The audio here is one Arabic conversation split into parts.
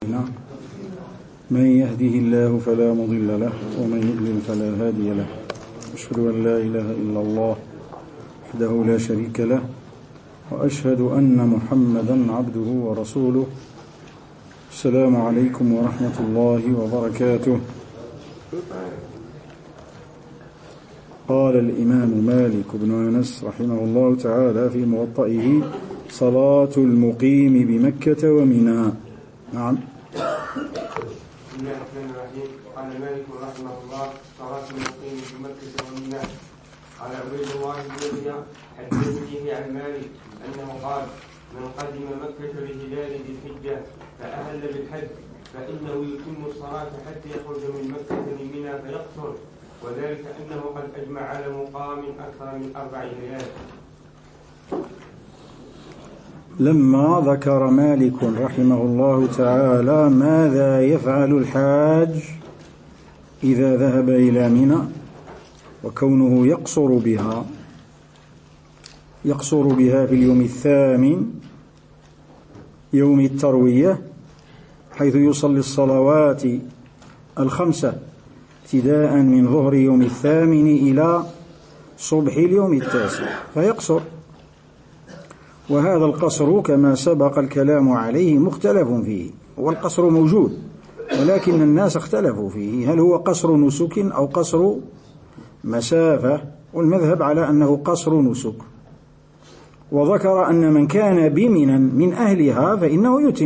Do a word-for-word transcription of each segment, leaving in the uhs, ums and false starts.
من يهده الله فلا مضل له ومن يضلل فلا هادي له. أشهد أن لا إله إلا الله وحده لا شريك له، وأشهد أن محمدا عبده ورسوله. السلام عليكم ورحمة الله وبركاته. قال الإمام مالك بن أنس رحمه الله تعالى في موطئه: صلاة المقيم بمكة ومنى. نعم. بسم الله الرحمن الرحيم. قال مالك رحمه الله: صلاة المقيم بمكة ومنى. قال عبيد الله بن يحيى حدثني عن مالك أنه قال: من قدم مكة لهلال ذي الحجة فأهل بالحج فإنه يتم الصلاة حتى يخرج من مكة لمنى فيقصر، وذلك أنه قد أجمع على مقام أكثر من أربع ليال. لما ذكر مالك رحمه الله تعالى ماذا يفعل الحاج إذا ذهب إلى منى وكونه يقصر بها يقصر بها في اليوم الثامن يوم التروية، حيث يصلي الصلوات الخمسة ابتداء من ظهر يوم الثامن إلى صبح اليوم التاسع فيقصر. وهذا القصر كما سبق الكلام عليه مختلف فيه، والقصر موجود ولكن الناس اختلفوا فيه، هل هو قصر نسك أو قصر مسافة؟ والمذهب على أنه قصر نسك. وذكر أن من كان بمنى من أهلها فإنه يتم،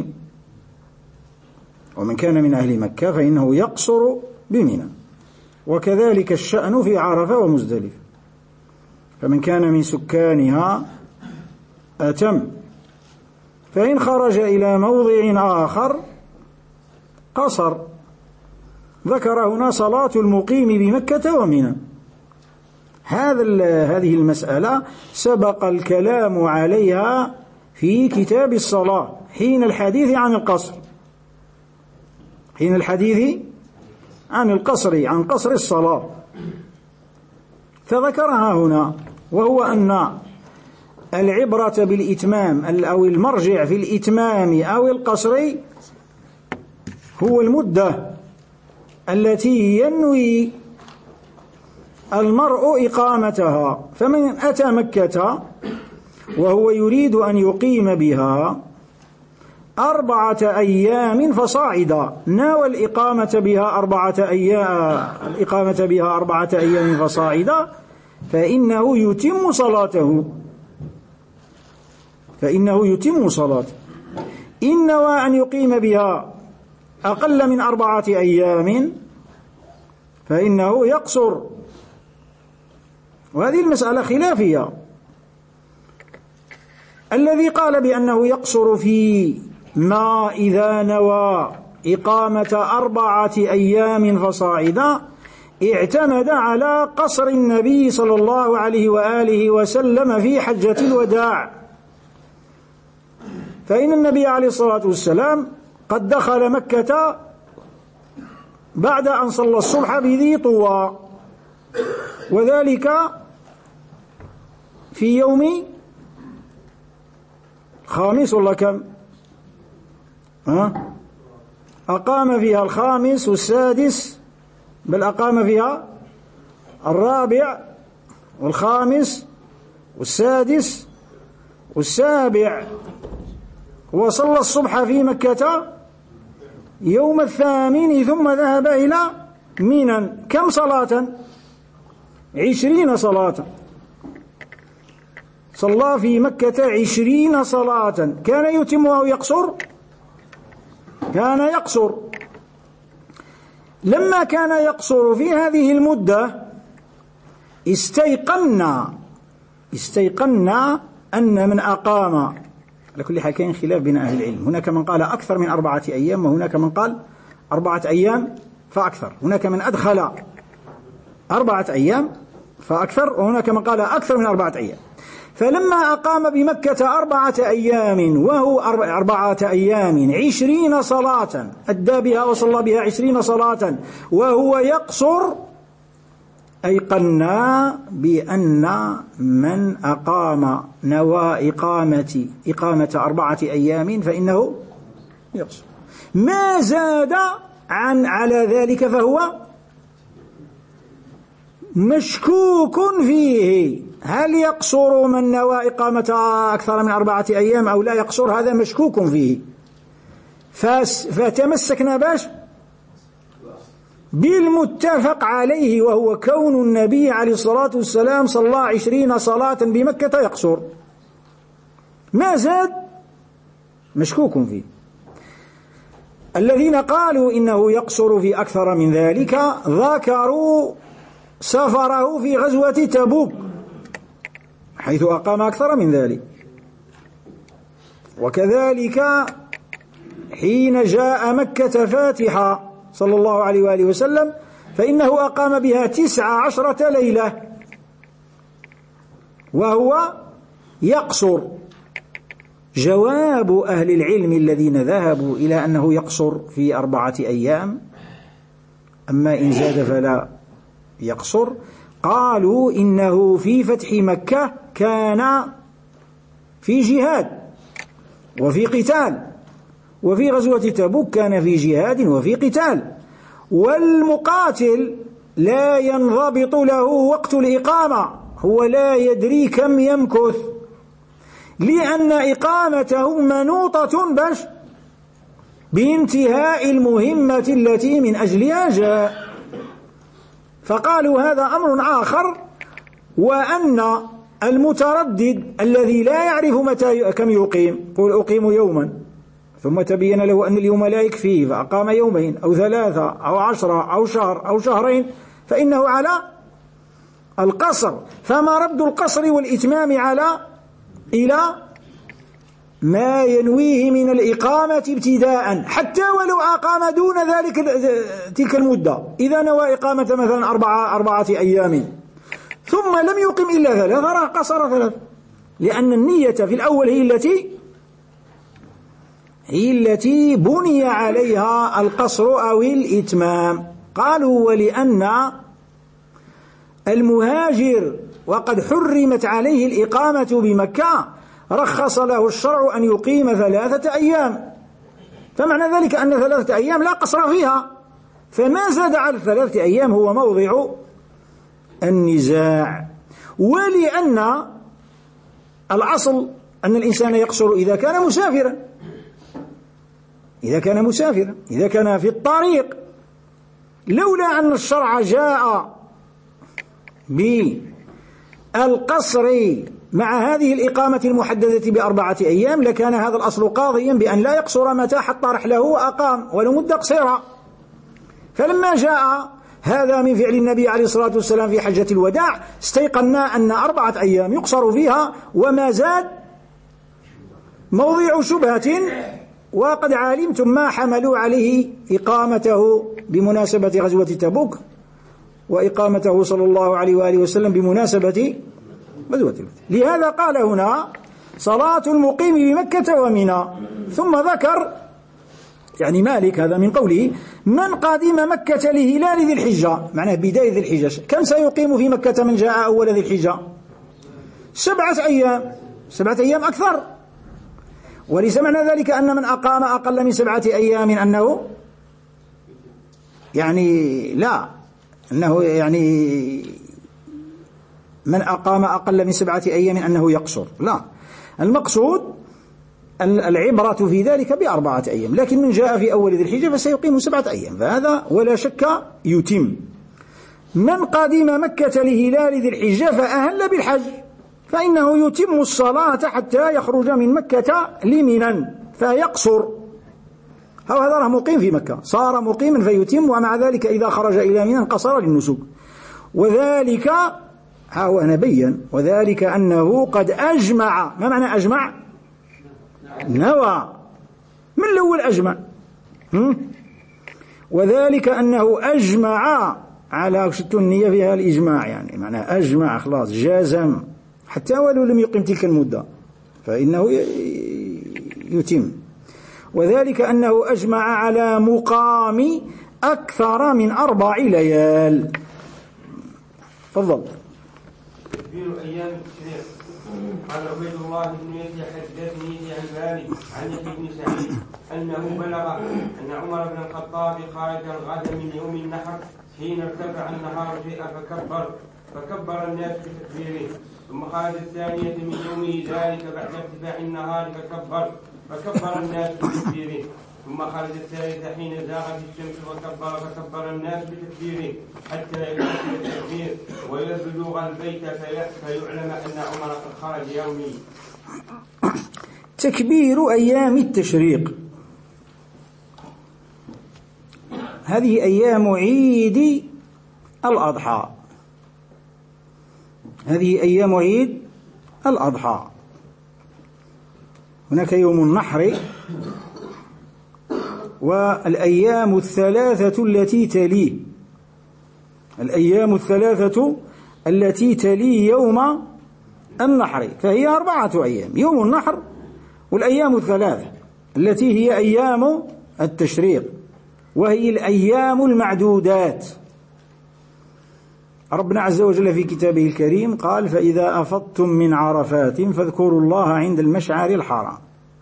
ومن كان من أهل مكة فإنه يقصر بمنى، وكذلك الشأن في عرفة ومزدلفة. فمن كان من سكانها أتم، فإن خرج إلى موضع آخر قصر. ذكر هنا صلاة المقيم بمكة ومنى. هذا هذه المسألة سبق الكلام عليها في كتاب الصلاة حين الحديث عن القصر حين الحديث عن القصر عن قصر الصلاة، فذكرها هنا، وهو أن العبرة بالإتمام أو المرجع في الإتمام أو القصر هو المدة التي ينوي المرء إقامتها. فمن أتى مكة وهو يريد أن يقيم بها أربعة أيام فصاعدا، ناوى الإقامة بها أربعة أيام الإقامة بها أربعة أيام فصاعدا، فإنه يتم صلاته فإنه يتم صلاته. إن نوى أن يقيم بها أقل من أربعة أيام فإنه يقصر. وهذه المسألة خلافية. الذي قال بأنه يقصر في ما إذا نوى إقامة أربعة أيام فصاعدا اعتمد على قصر النبي صلى الله عليه وآله وسلم في حجة الوداع، فإن النبي عليه الصلاة والسلام قد دخل مكة بعد أن صلى الصبح بذي طوى، وذلك في يوم خامس ولا كم؟ ها؟ أقام فيها الخامس والسادس، بل أقام فيها الرابع والخامس والسادس والسابع، وصلى الصبح في مكة يوم الثامن ثم ذهب إلى منى. كم صلاة؟ عشرين صلاة. صلى في مكة عشرين صلاة. كان يتم أو يقصر؟ كان يقصر. لما كان يقصر في هذه المدة استيقنا استيقنا أن من أقام، على كل حال كان خلاف بين أهل العلم، هناك من قال أكثر من أربعة أيام وهناك من قال أربعة أيام فأكثر، هناك من أدخل أربعة أيام فأكثر وهناك من قال أكثر من أربعة أيام. فلما أقام بمكة أربعة أيام وهو أربعة أيام عشرين صلاة أدى بها وصلى بها عشرين صلاة وهو يقصر، أيقنا بأن من أقام نوى إقامة إقامة أربعة أيام فإنه يقصر. ما زاد عن على ذلك فهو مشكوك فيه. هل يقصر من نوى إقامة أكثر من أربعة أيام أو لا يقصر؟ هذا مشكوك فيه. فتمسكنا باش بالمتفق عليه، وهو كون النبي عليه الصلاة والسلام صلى عشرين صلاة بمكة يقصر. ما زاد مشكوك فيه. الذين قالوا إنه يقصر في أكثر من ذلك ذكروا سفره في غزوة تبوك حيث أقام أكثر من ذلك، وكذلك حين جاء مكة فاتحة صلى الله عليه وآله وسلم فإنه أقام بها تسع عشرة ليلة وهو يقصر. جواب أهل العلم الذين ذهبوا إلى أنه يقصر في أربعة أيام، أما إن زاد فلا يقصر، قالوا إنه في فتح مكة كان في جهاد وفي قتال، وفي غزوة تبوك كان في جهاد وفي قتال، والمقاتل لا ينضبط له وقت الإقامة، هو لا يدري كم يمكث، لأن إقامته منوطة بش بانتهاء المهمة التي من أجلها جاء. فقالوا هذا أمر آخر، وأن المتردد الذي لا يعرف متى كم يقيم، قل أقيم يوما، ثم تبين له أن اليوم لا يكفيه فأقام يومين أو ثلاثة أو عشرة أو شهر أو شهرين، فإنه على القصر. فما رد القصر والإتمام على إلى ما ينويه من الإقامة ابتداء، حتى ولو أقام دون ذلك تلك المدة. إذا نوى إقامة مثلا أربعة, أربعة أيام ثم لم يقم إلا ثلاثة قصر ثلاثة، لأن النية في الأول هي التي هي التي بني عليها القصر أو الإتمام. قالوا ولأن المهاجر وقد حرمت عليه الإقامة بمكة رخص له الشرع أن يقيم ثلاثة أيام، فمعنى ذلك أن ثلاثة أيام لا قصر فيها، فما زاد على ثلاثة أيام هو موضع النزاع. ولأن الأصل أن الإنسان يقصر إذا كان مسافرا، إذا كان مسافرا إذا كان في الطريق، لولا أن الشرع جاء بالقصر مع هذه الإقامة المحددة بأربعة أيام لكان هذا الأصل قاضيا بأن لا يقصر متى حتى رحله وأقام ولو مدة قصيرة. فلما جاء هذا من فعل النبي عليه الصلاة والسلام في حجة الوداع استيقنا أن أربعة أيام يقصر فيها، وما زاد موضع شبهة، وقد علمتم ما حملوا عليه إقامته بمناسبة غزوة تبوك وإقامته صلى الله عليه وآله وسلم بمناسبة غزوة تبوك. لهذا قال هنا صلاة المقيم بمكة ومنى، ثم ذكر يعني مالك هذا من قوله من قادم مكة لهلال ذي الحجة، معناه بداية ذي الحجة. كم سيقيم في مكة من جاء أول ذي الحجة؟ سبعة أيام، سبعة أيام أكثر. وليس معنى ذلك أن من أقام أقل من سبعة أيام أنه يعني لا أنه يعني من أقام أقل من سبعة أيام أنه يقصر، لا، المقصود العبرة في ذلك بأربعة أيام، لكن من جاء في أول ذي الحجة فسيقيم سبعة أيام، فهذا ولا شك يتم. من قادم مكة لهلال ذي الحجة فأهل بالحج فإنه يتم الصلاة حتى يخرج من مكة لمنى فيقصر. هذا راه مقيم في مكة، صار مقيما فيتم، ومع ذلك إذا خرج إلى منى قصر للنسك. وذلك ها هو أنا بين، وذلك أنه قد أجمع. ما معنى أجمع؟ نوى من الأول أجمع. وذلك أنه أجمع على شت النية فيها الإجماع، يعني معنى أجمع خلاص جازم حتى ولو لم يقم تلك المدة فإنه يتم. وذلك أنه أجمع على مقام أكثر من أربع ليال. تفضل. تكبير أيام التشريق قال عبيد الله بن يزيد حدثني عن مالك عن يحيى بن سعيد انه بلغ ان عمر بن الخطاب خرج الغد من يوم النحر حين ارتفع النهار جاء فكبر فكبر الناس بتكبيره، ثم خرج الثانية من يومه ذلك بعد ارتفاع النهار فكبر فكبر الناس بتكبيره، ثم خرج الثالثة حين زاغت الشمس وكبر فكبر الناس بتكبيره حتى يكون التكبير ويبلغ البيت فيعلم أن عمر قد خرج يومي. تكبير أيام التشريق، هذه أيام عيد الأضحى، هذه أيام عيد الأضحى. هناك يوم النحر والأيام الثلاثة التي تليه، الأيام الثلاثة التي تلي يوم النحر، فهي أربعة أيام: يوم النحر والأيام الثلاثة التي هي أيام التشريق، وهي الأيام المعدودات. ربنا عز وجل في كتابه الكريم قال: فإذا أفضتم من عرفات فاذكروا الله عند المشعر الحرام.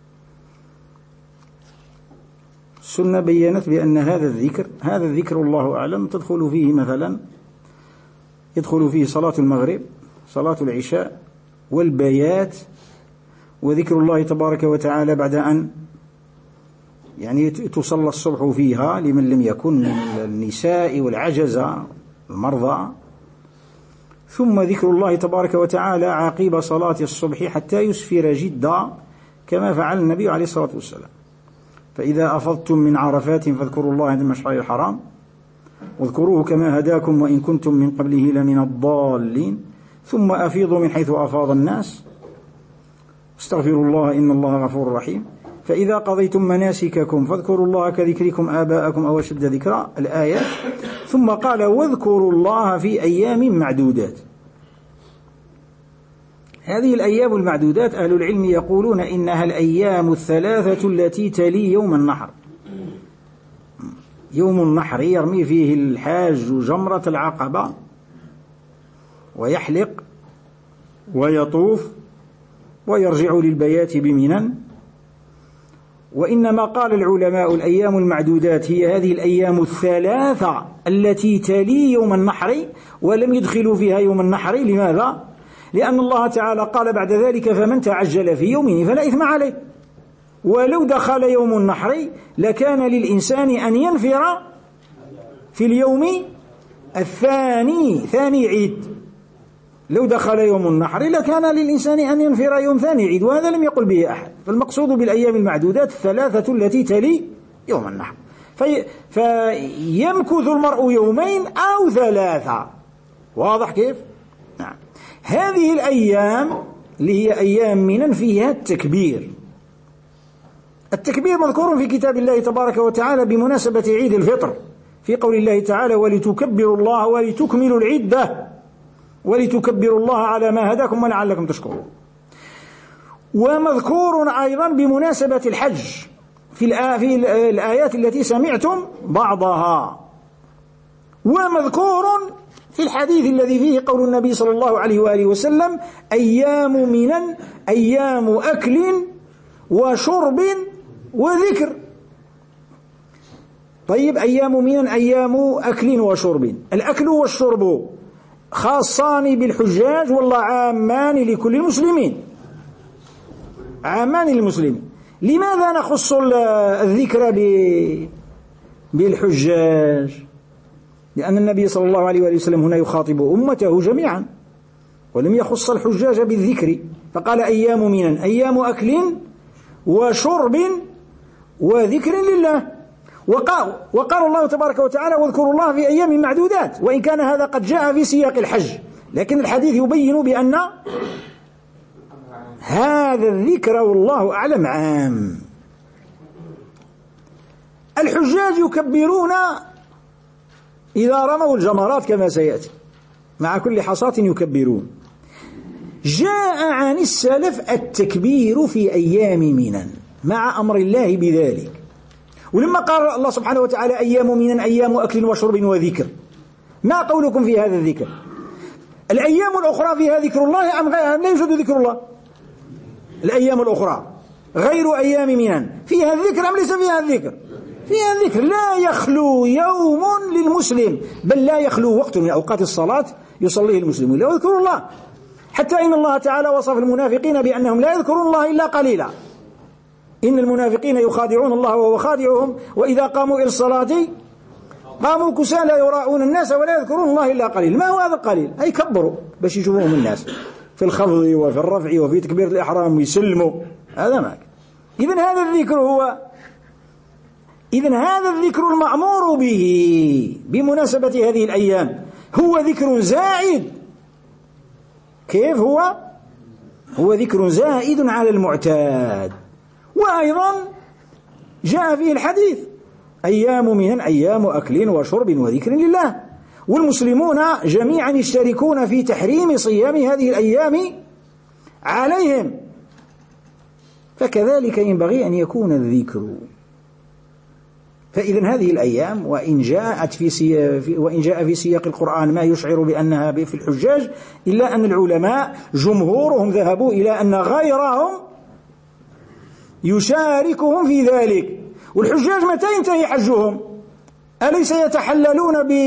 السنة بيّنت بأن هذا الذكر هذا الذكر الله أعلم تدخل فيه مثلا يدخل فيه صلاة المغرب، صلاة العشاء، والبيات، وذكر الله تبارك وتعالى بعد أن يعني تصلى الصبح فيها لمن لم يكن من النساء والعجزة المرضى، ثم ذكر الله تبارك وتعالى عقب صلاة الصبح حتى يسفر جدا كما فعل النبي عليه الصلاة والسلام. فإذا أفضتم من عرفات فاذكروا الله عند المشعر الحرام واذكروه كما هداكم وإن كنتم من قبله لمن الضالين ثم أفيضوا من حيث أفاض الناس استغفروا الله إن الله غفور رحيم. فإذا قضيتم مناسككم فاذكروا الله كذكركم آباءكم أو أشد ذكرا، الآية. ثم قال: واذكروا الله في أيام معدودات. هذه الأيام المعدودات أهل العلم يقولون إنها الأيام الثلاثة التي تلي يوم النحر. يوم النحر يرمي فيه الحاج جمرة العقبة ويحلق ويطوف ويرجع للبيات بمنى. وإنما قال العلماء الأيام المعدودات هي هذه الأيام الثلاثة التي تلي يوم النحر، ولم يدخلوا فيها يوم النحر. لماذا؟ لأن الله تعالى قال بعد ذلك: فمن تعجل في يومه فلا إثم عليه. ولو دخل يوم النحر لكان للإنسان أن ينفر في اليوم الثاني، ثاني عيد. لو دخل يوم النحر لكان للإنسان أن ينفر يوم ثاني عيد، وهذا لم يقل به أحد. فالمقصود بالأيام المعدودات الثلاثة التي تلي يوم النحر، في فيمكث المرء يومين أو ثلاثة. واضح كيف؟ نعم. هذه الأيام اللي هي أيام منن فيها التكبير. التكبير مذكور في كتاب الله تبارك وتعالى بمناسبة عيد الفطر في قول الله تعالى: ولتكبروا الله ولتكملوا العدة ولتكبروا الله على ما هداكم ولعلكم تشكرون. ومذكور أيضا بمناسبة الحج في الآيات التي سمعتم بعضها. ومذكور في الحديث الذي فيه قول النبي صلى الله عليه وآله وسلم: أيام منن أيام أكل وشرب وذكر. طيب، أيام منن أيام أكل وشرب، الأكل والشرب خاصان بالحجاج ولا عامان لكل المسلمين؟ عامان للمسلمين. لماذا نخص الذكر بالحجاج؟ لأن النبي صلى الله عليه وآله وسلم هنا يخاطب أمته جميعا ولم يخص الحجاج بالذكر، فقال: أيام منن أيام أكل وشرب وذكر لله. وقال, وقال الله تبارك وتعالى: واذكروا الله في أيام معدودات، وإن كان هذا قد جاء في سياق الحج، لكن الحديث يبين بأن هذا الذكر والله أعلم عام. الحجاج يكبرون إذا رموا الجمرات كما سيأتي، مع كل حصاة يكبرون. جاء عن السلف التكبير في أيام منن مع أمر الله بذلك. ولما قال الله سبحانه وتعالى: أيام منن أيام أكل وشرب وذكر، ما قولكم في هذا الذكر؟ الأيام الأخرى فيها ذكر الله أم لا يوجد ذكر الله؟ الأيام الأخرى غير أيام منن فيها الذكر أم ليس فيها الذكر؟ فيها الذكر. لا يخلو يوم للمسلم، بل لا يخلو وقت من أوقات الصلاة يصليه المسلمون لا يذكر الله، حتى إن الله تعالى وصف المنافقين بأنهم لا يذكرون الله إلا قليلا. إن المنافقين يخادعون الله وهو خادعهم وإذا قاموا إلى الصلاة قاموا كسى لا يراءون الناس ولا يذكرون الله إلا قليل. ما هو هذا القليل؟ أي كبروا باش يشوفوهم الناس في الخفض وفي الرفع وفي تكبير الإحرام ويسلموا، هذا ما. إذن هذا الذكر هو إذن هذا الذكر المأمور به بمناسبة هذه الأيام هو ذكر زائد. كيف هو؟ هو ذكر زائد على المعتاد. وأيضا جاء فيه الحديث أيام من أيام أكل وشرب وذكر لله، والمسلمون جميعا يشتركون في تحريم صيام هذه الأيام عليهم، فكذلك ينبغي أن يكون الذكر. فإذا هذه الأيام وإن جاءت في سياق وإن جاء في سياق القرآن ما يشعر بأنها في الحجاج، إلا أن العلماء جمهورهم ذهبوا إلى أن غيرهم يشاركهم في ذلك. والحجاج متى ينتهي حجهم؟ أليس يتحللون ب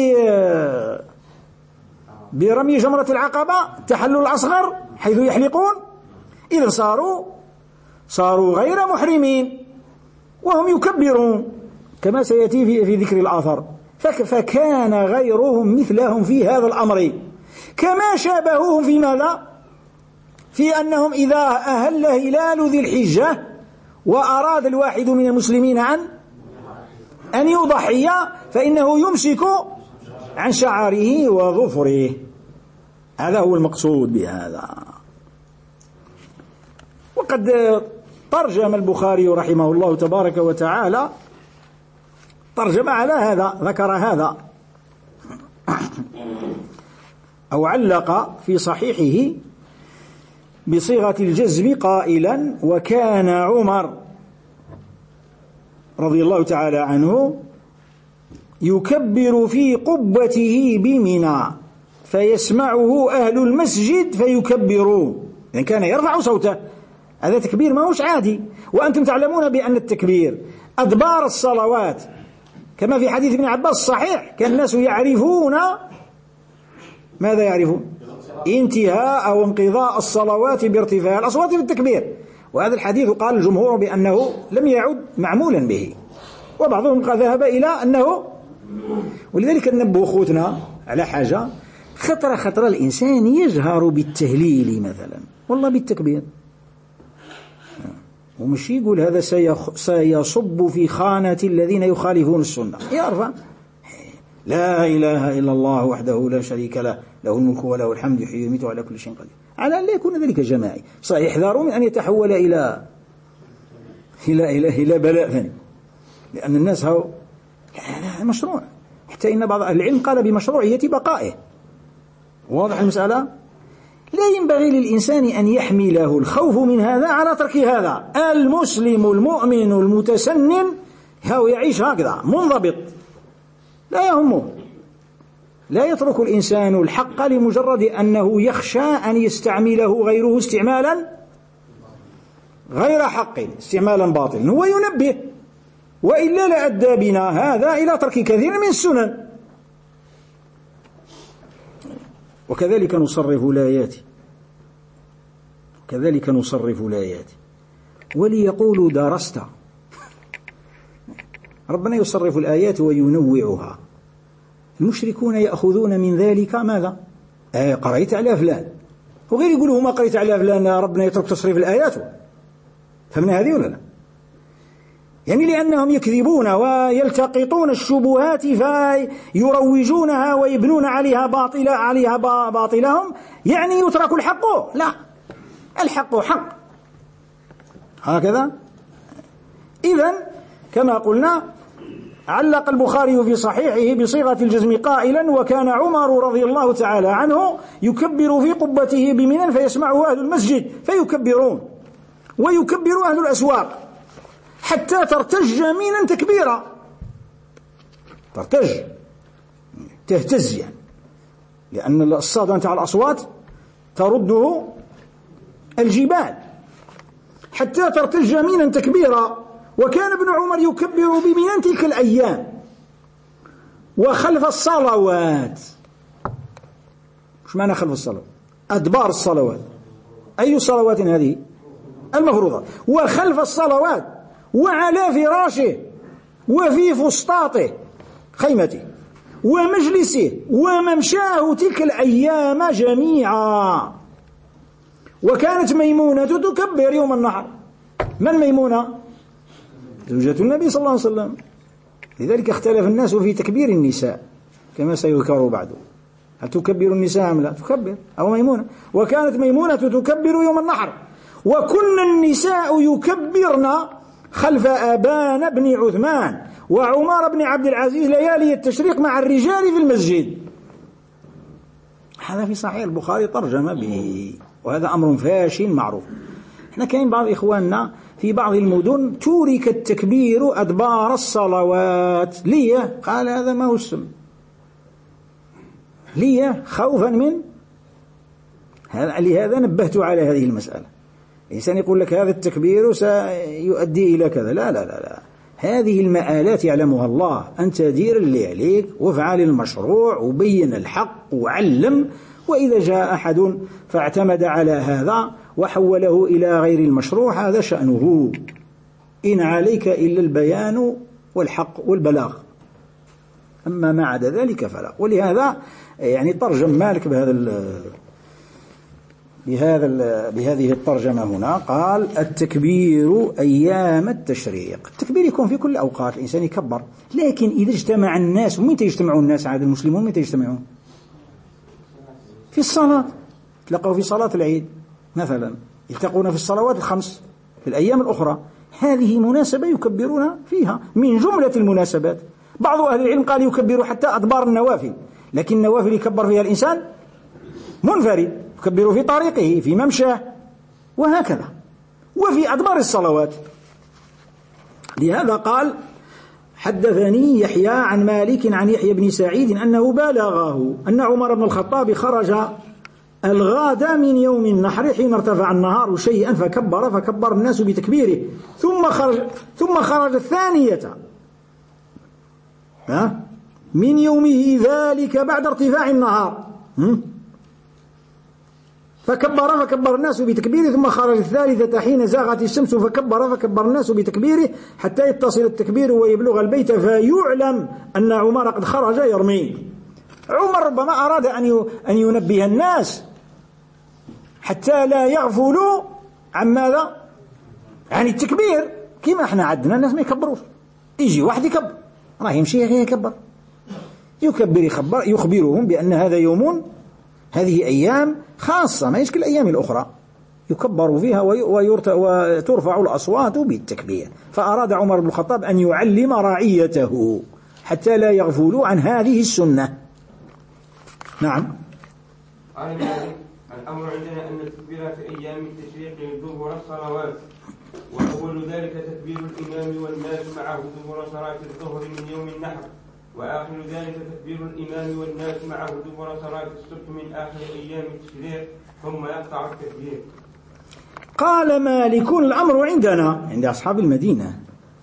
برمي جمرة العقبة التحلل الأصغر حيث يحلقون؟ إذا صاروا صاروا غير محرمين وهم يكبرون كما سيأتي في, في ذكر الآثار. فكان غيرهم مثلهم في هذا الأمر، كما شابهوهم في ماذا؟ في أنهم إذا أهل هلال ذي الحجة وأراد الواحد من المسلمين عن أن يضحي فإنه يمسك عن شعره وظفره. هذا هو المقصود بهذا. وقد ترجم البخاري رحمه الله تبارك وتعالى ترجم على هذا، ذكر هذا أو علق في صحيحه بصيغة الجزم قائلا: وكان عمر رضي الله تعالى عنه يكبر في قبته بمنى فيسمعه أهل المسجد فيكبرون، يعني كان يرفع صوته. هذا تكبير ما هوش عادي. وأنتم تعلمون بأن التكبير أدبار الصلوات كما في حديث ابن عباس الصحيح كان الناس يعرفون ماذا يعرفون؟ انتهاء أو انقضاء الصلوات بارتفاع الأصوات بالتكبير. وهذا الحديث قال الجمهور بأنه لم يعد معمولا به، وبعضهم قد ذهب إلى أنه. ولذلك ننبه أخوتنا على حاجة: خطرة خطرة الإنسان يجهر بالتهليل مثلا والله بالتكبير، ومش يقول هذا سيصب في خانة الذين يخالفون السنة. يعرف لا إله إلا الله وحده لا شريك له له الملك وله الحمد يحيي ويميت على كل شيء قدير، على أن لا يكون ذلك جماعي. سيحذروا من أن يتحول إلى إلى إلى, إلى بلاء ثاني، لأن الناس هو هذا مشروع، حتى إن بعض أهل العلم قال بمشروعية بقائه. واضح المسألة؟ لا ينبغي للإنسان أن يحمله الخوف من هذا على ترك هذا. المسلم المؤمن المتسنن هو يعيش هكذا منضبط، لا يهمه، لا يترك الإنسان الحق لمجرد أنه يخشى أن يستعمله غيره استعمالا غير حق، استعمالا باطلا. هو ينبه، وإلا لأدى بنا هذا إلى ترك كثير من السنن. وكذلك نصرف الآيات كذلك نصرف الآيات وليقولوا درست. ربنا يصرف الآيات وينوعها. المشركون يأخذون من ذلك ماذا؟ آه قرأت على فلان، وغير يقولوا ما قرأت على فلان ربنا يترك تصريف الآيات. فمن هذه ولا لا؟ يعني لأنهم يكذبون ويلتقطون الشبهات فيروجونها ويبنون عليها باطلا عليها باطلهم، يعني يترك الحق؟ لا، الحق حق هكذا. إذن كما قلنا علق البخاري في صحيحه بصيغة الجزم قائلا: وكان عمر رضي الله تعالى عنه يكبر في قبته بمنى فيسمعه أهل المسجد فيكبرون، ويكبر أهل الأسواق حتى ترتج منى تكبيرا، ترتج تهتز يعني لأن الصدى نتاع الأصوات ترده الجبال حتى ترتج مينا تكبيرا. وكان ابن عمر يكبر بمنى تلك الأيام وخلف الصلوات. مش معنى خلف الصلوات؟ أدبار الصلوات. أي صلوات هذه؟ المفروضة. وخلف الصلوات وعلى فراشه وفي فسطاطه خيمته ومجلسه وممشاه تلك الأيام جميعا. وكانت ميمونة تكبر يوم النحر. من ميمونة؟ زوجة النبي صلى الله عليه وسلم. لذلك اختلف الناس في تكبير النساء كما سيذكر بعد. هل تكبر النساء أم لا؟ تكبر أو ميمونة. وكانت ميمونة تكبر يوم النحر. وكن النساء يكبرن خلف أبان بن عثمان وعمر بن عبد العزيز ليالي التشريق مع الرجال في المسجد. هذا في صحيح البخاري ترجم به، وهذا أمر فاشل معروف. احنا كاين بعض إخواننا في بعض المدن تورك التكبير أدبار الصلوات. ليه؟ قال هذا ما هو السم. ليه؟ خوفا من هذا. لهذا نبهت على هذه المسألة. الإنسان يقول لك هذا التكبير سيؤدي إلى كذا، لا لا لا لا، هذه المآلات يعلمها الله. أنت دير اللي عليك وافعل المشروع وبين الحق وعلم. وإذا جاء أحد فاعتمد على هذا وحوله إلى غير المشروع هذا شأنه. إن عليك إلا البيان والحق والبلاغ، أما ما عدا ذلك فلا. ولهذا يعني ترجم مالك بهذا بهذا بهذه الترجمة هنا. قال التكبير أيام التشريق. التكبير يكون في كل أوقات الإنسان يكبر، لكن إذا اجتمع الناس. ومتى يجتمعون الناس عاد المسلمون؟ متى يجتمعون؟ في الصلاة. تلقوا في صلاة العيد مثلا، يلتقون في الصلوات الخمس في الأيام الأخرى. هذه مناسبة يكبرون فيها من جملة المناسبات. بعض أهل العلم قال يكبر حتى أدبار النوافل، لكن النوافل يكبر فيها الإنسان منفرد، يكبر في طريقه في ممشاه وهكذا، وفي أدبار الصلوات. لهذا قال حدثني يحيى عن مالك عن يحيى بن سعيد أنه بلغه أن عمر بن الخطاب خرج الغاد من يوم النحر حين ارتفع النهار شيئا فكبر فكبر الناس بتكبيره، ثم خرج ثم خرج الثانية ها من يومه ذلك بعد ارتفاع النهار فكبر فكبر الناس بتكبيره، ثم خرج الثالثة حين زاغت الشمس فكبر فكبر الناس بتكبيره حتى يتصل التكبير ويبلغ البيت فيعلم أن عمر قد خرج يرمي. عمر ربما أراد أن ينبه الناس حتى لا يغفلوا عن ماذا؟ عن التكبير. كما احنا عندنا الناس ما يكبروش، يجي واحد يكبر راه يمشي يكبر يكبر يخبر يخبرهم بأن هذا يوم، هذه أيام خاصة ما يشكل الأيام الأخرى يكبر فيها وترفع الأصوات بالتكبير. فأراد عمر بن الخطاب أن يعلم رعيته حتى لا يغفلوا عن هذه السنة. نعم. قال مالك الأمر عندنا أن التكبير في أيام التشريق دبر الصلوات، وأول ذلك تكبير الإمام والناس معه دبر صلاة الظهر من يوم النحر، وآخر ذلك تكبير الإمام والناس معه دبر صلاة الصبح من آخر أيام التشريق ثم يقطع التكبير. قال مالك الأمر عندنا عند أصحاب المدينة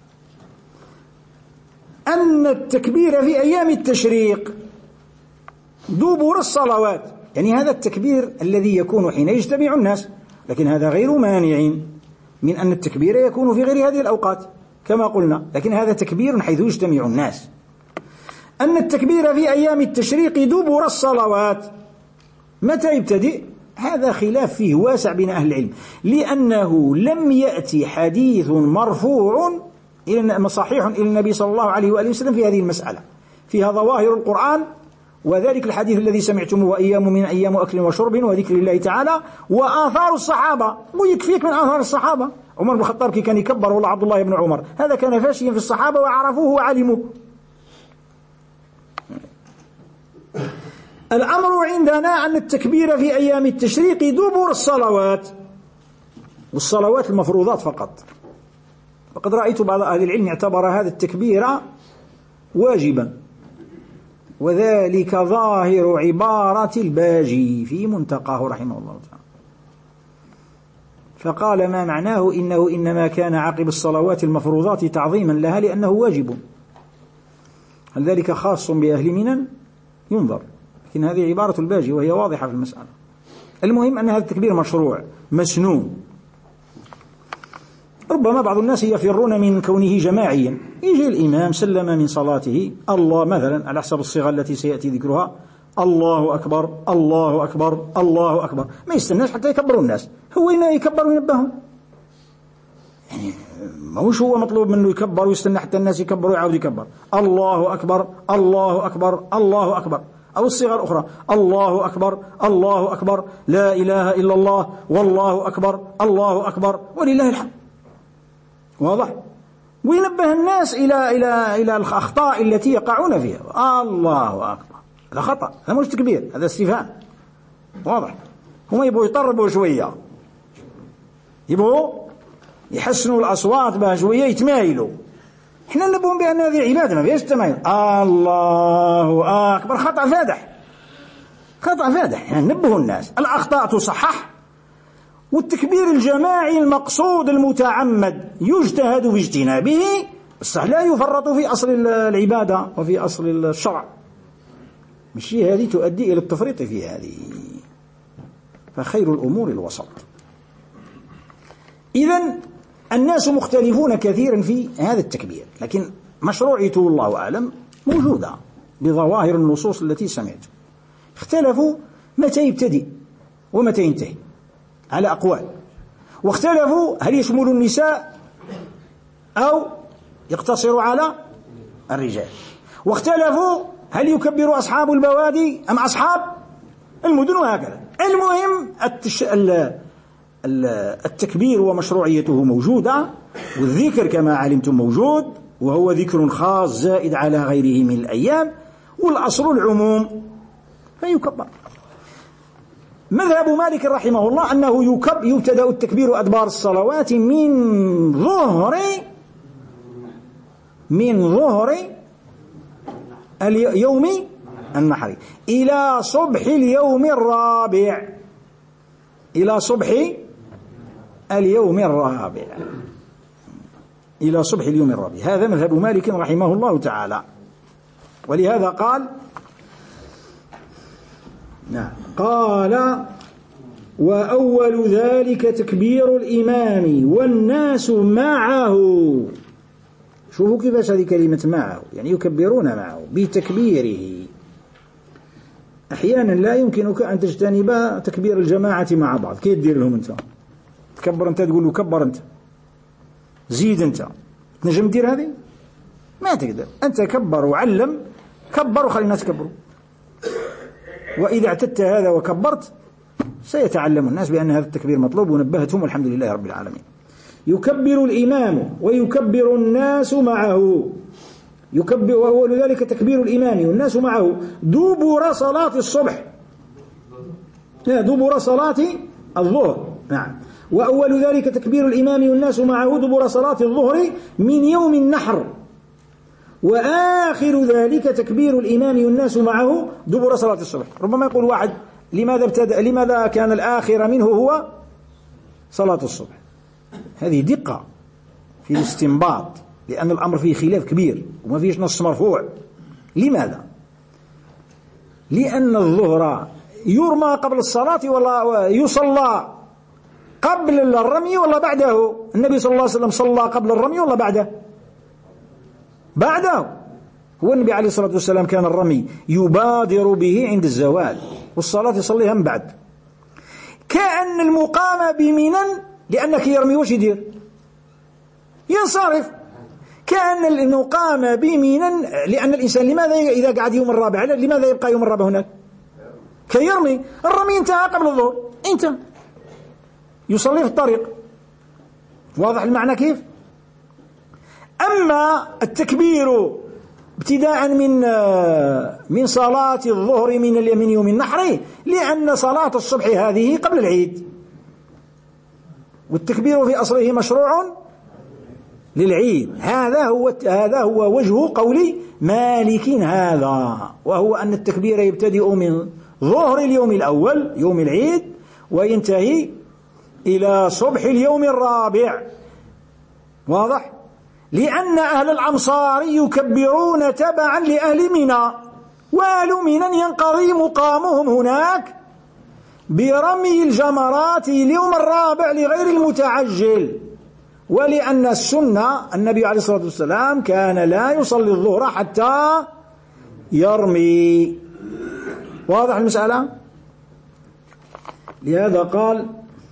أن التكبير في أيام التشريق دبر الصلوات، يعني هذا التكبير الذي يكون حين يجتمع الناس، لكن هذا غير مانع من أن التكبير يكون في غير هذه الأوقات كما قلنا، لكن هذا تكبير حيث يجتمع الناس. أن التكبير في أيام التشريق دبر الصلوات متى يبتدئ؟ هذا خلاف فيه واسع بين أهل العلم، لأنه لم يأتي حديث مرفوع إلى صحيح إلى النبي صلى الله عليه وآله وسلم في هذه المسألة، فيها ظواهر القرآن وذلك الحديث الذي سمعتموه وأيام من أيام أكل وشرب وذكر الله تعالى وآثار الصحابة. ويكفيك من آثار الصحابة عمر بن الخطاب كي كان يكبر ولا عبد الله بن عمر، هذا كان فاشيا في الصحابة وعرفوه وعلموه. الأمر عندنا أن التكبير في أيام التشريق دبر الصلوات، والصلوات المفروضات فقط. وقد رأيت بعض أهل العلم اعتبر هذا التكبير واجبا، وذلك ظاهر عبارة الباجي في منتقاه رحمه الله تعالى. فقال ما معناه إنه إنما كان عقب الصلوات المفروضات تعظيما لها لأنه واجب. هل ذلك خاص بأهل منن؟ ينظر، لكن هذه عبارة الباجي وهي واضحة في المسألة. المهم أن هذا التكبير مشروع مسنون. ربما بعض الناس يفرون من كونه جماعيا، يجي الإمام سلم من صلاته الله مثلا على حسب الصيغة التي سيأتي ذكرها الله أكبر الله أكبر الله أكبر، ما يستناش حتى يكبروا الناس، هو يكبر وينبههم. يعني ماهوش هو مطلوب منه يكبر ويستنى حتى الناس يكبروا ويعاود يكبر الله أكبر الله أكبر الله أكبر، أو الصيغة الأخرى الله أكبر الله أكبر لا إله إلا الله والله أكبر الله أكبر ولله الحمد. واضح؟ وينبه الناس إلى إلى إلى الأخطاء التي يقعون فيها. الله أكبر هذا خطأ، هذا مش تكبير، هذا استفهام. واضح؟ هم يبغوا يطربوا شوية، يبغوا يحسنوا الأصوات بها شوية، يتمايلوا. احنا ننبههم بأن هذه عبادة ما فيهاش التمايل. الله أكبر خطأ فادح، خطأ فادح. يعني ننبهوا الناس الأخطاء تصحح، والتكبير الجماعي المقصود المتعمد يجتهد في اجتنابه، بس لا يفرط في أصل العبادة وفي أصل الشرع. مشي هذه تؤدي إلى التفريط في هذه، فخير الأمور الوسط. إذن الناس مختلفون كثيرا في هذا التكبير، لكن مشروعيته الله أعلم موجودة بظواهر النصوص التي سمعت. اختلفوا متى يبتدئ ومتى ينتهي على أقوال، واختلفوا هل يشمل النساء أو يقتصر على الرجال، واختلفوا هل يكبر أصحاب البوادي أم أصحاب المدن، وهكذا. المهم التش... التكبير ومشروعيته موجودة، والذكر كما علمتم موجود، وهو ذكر خاص زائد على غيره من الأيام، والأصل العموم فيكبر. مذهب مالك رحمه الله أنه يكب يبتدأ التكبير أدبار الصلوات من ظهر من ظهر اليوم النحر إلى صبح اليوم الرابع إلى صبح اليوم الرابع إلى صبح اليوم الرابع. هذا مذهب مالك رحمه الله تعالى. ولهذا قال نعم قال وأول ذلك تكبير الإمام والناس معه. شوفوا كيفاش هذه كلمة معه، يعني يكبرون معه بتكبيره. أحيانا لا يمكنك أن تجتنب تكبير الجماعة مع بعض. كيف تدير لهم أنت؟ تكبر أنت تقول له كبر أنت، زيد أنت، تنجم تدير هذه؟ ما تقدر. أنت كبر وعلم، كبر وخلي الناس يكبروا. وإذا اعتدت هذا وكبرت سيتعلم الناس بأن هذا التكبير مطلوب، ونبهتهم والحمد لله رب العالمين. يكبر الإمام ويكبر الناس معه. يكبر وأول ذلك تكبير الإمام والناس معه دبر صلاة الصبح، دبر صلاة الظهر. نعم. وأول ذلك تكبير الإمام والناس معه دبر صلاة الظهر من يوم النحر. وآخر ذلك تكبير الإمام والناس معه دبر صلاة الصبح. ربما يقول واحد لماذا ابتدأ لماذا كان الآخر منه هو صلاة الصبح؟ هذه دقة في الاستنباط، لأن الأمر فيه خلاف كبير وما فيش نص مرفوع. لماذا؟ لأن الظهر يرمى قبل الصلاة ولا يصلى قبل الرمي ولا بعده؟ النبي صلى الله عليه وسلم صلى قبل الرمي ولا بعده؟ بعده. هو النبي عليه الصلاة والسلام كان الرمي يبادر به عند الزوال، والصلاة يصليها من بعد. كأن المقام بمنن لأنك يرمي وش يدير؟ ينصرف. كأن المقام بمنن لأن الإنسان لماذا إذا قعد يوم الرابع لماذا يبقى يوم الرابع هناك؟ كي يرمي. الرمي انتهى قبل الظهر، انتهى، يصلي في الطريق. واضح المعنى كيف؟ أما التكبير ابتداء من من صلاة الظهر من من يوم النحر لأن صلاة الصبح هذه قبل العيد، والتكبير في أصله مشروع للعيد. هذا هو هذا هو وجه قول مالك هذا، وهو أن التكبير يبتدئ من ظهر اليوم الأول يوم العيد وينتهي إلى صبح اليوم الرابع. واضح؟ لأن أهل الأمصار يكبرون تبعا لأهل منى، وأهل منى ينقضي مقامهم هناك برمي الجمرات اليوم الرابع لغير المتعجل. ولأن السنة النبي عليه الصلاة والسلام كان لا يصلي الظهر حتى يرمي. واضح المسألة؟ لهذا قال: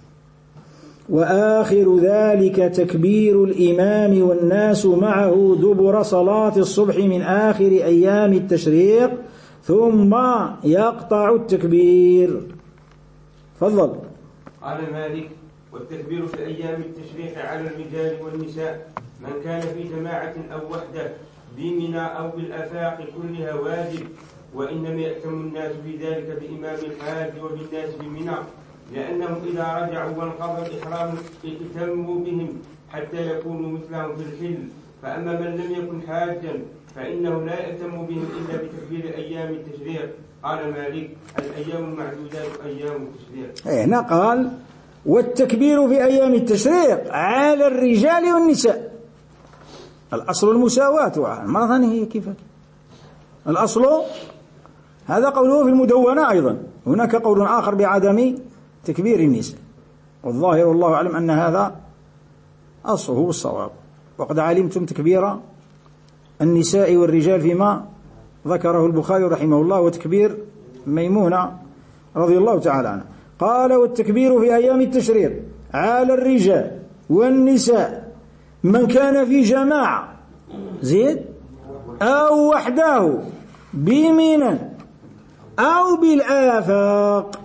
وآخر ذلك تكبير الإمام والناس معه دبر صلاة الصبح من آخر أيام التشريق ثم يقطع التكبير. تفضل. قال مالك: والتكبير في أيام التشريق على الرجال والنساء من كان في جماعة أو وحده بمنى أو بالآفاق كلها واجب، وإنما يأتم الناس في ذلك بإمام الحاج وبالناس بمنى، لأنهم إذا رجعوا وانقضى الإحرام ائتموا بهم حتى يكونوا مثلهم في الحل. فأما من لم يكن حاجا فإنه لا يأتم بهم إلا بتكبير أيام التشريق. قال مالك: الأيام المعدودات أيام التشريق. هنا قال: والتكبير في أيام التشريق على الرجال والنساء. الأصل المساواة. مرة ثانية هي كيف الأصل؟ هذا قوله في المدونة. أيضا هناك قول آخر بعدم تكبير النساء، والظاهر والله أعلم أن هذا أصله الصواب. وقد علمتم تكبير النساء والرجال فيما ذكره البخاري رحمه الله، وتكبير ميمونة رضي الله تعالى عنها. قال: والتكبير في أيام التشريق على الرجال والنساء من كان في جماعة زيد أو وحده بمنى أو بالآفاق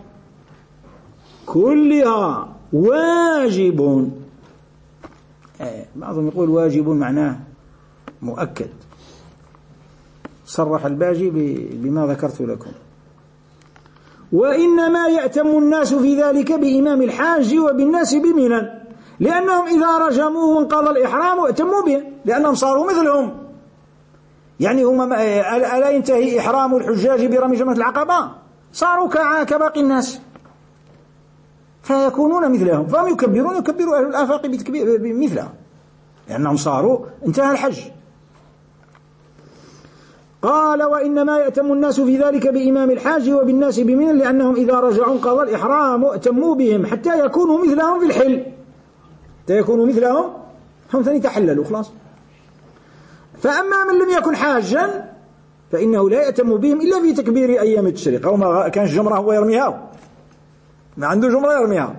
كلها واجب. بعضهم يقول واجب معناه مؤكد، صرح الباجي بما ذكرت لكم. وإنما يأتم الناس في ذلك بإمام الحاج وبالناس بمنى، لأنهم إذا رجموا وانقضى الإحرام ائتموا به، لأنهم صاروا مثلهم. يعني هم ألا ينتهي إحرام الحجاج برمي جمرة العقبة؟ صاروا كباقي الناس فيكونون مثلهم، فهم يكبرون يكبروا أهل الآفاق مثلهم، لأنهم صاروا انتهى الحج. قال: وإنما يأتم الناس في ذلك بإمام الحاج وبالناس بمنى، لأنهم إذا رجعوا انقضى الإحرام ائتموا بهم حتى يكونوا مثلهم في الحل، حتى يكونوا مثلهم هم ثاني تحللوا خلاص. فأما من لم يكن حاجا فإنه لا يأتم بهم إلا في تكبير أيام التشريق. أو ما كانش جمرة هو يرميها، ما عنده جمرة يرميها،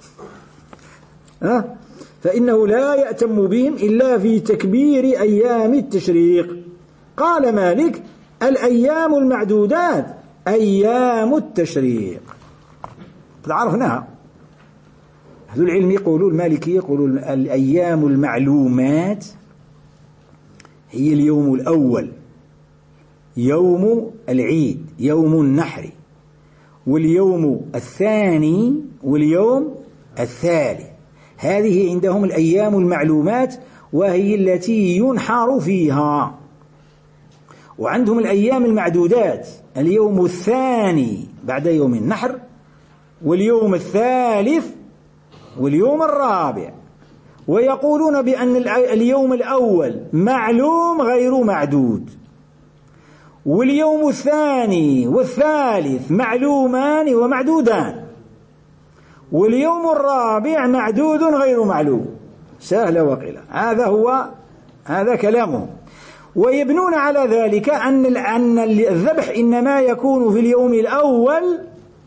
ها؟ فإنه لا يأتم بهم إلا في تكبير أيام التشريق. قال مالك: الأيام المعدودات أيام التشريق. قد عرفناها. أهل العلم يقولون، المالكية يقولون الأيام المعلومات هي اليوم الأول يوم العيد يوم النحر، واليوم الثاني واليوم الثالث. هذه عندهم الأيام المعلومات، وهي التي ينحر فيها. وعندهم الأيام المعدودات اليوم الثاني بعد يوم النحر، واليوم الثالث واليوم الرابع. ويقولون بأن اليوم الأول معلوم غير معدود، واليوم الثاني والثالث معلومان ومعدودان، واليوم الرابع معدود غير معلوم. سهل وقيلة. هذا هو هذا كلامهم. ويبنون على ذلك أن أن الذبح إنما يكون في اليوم الأول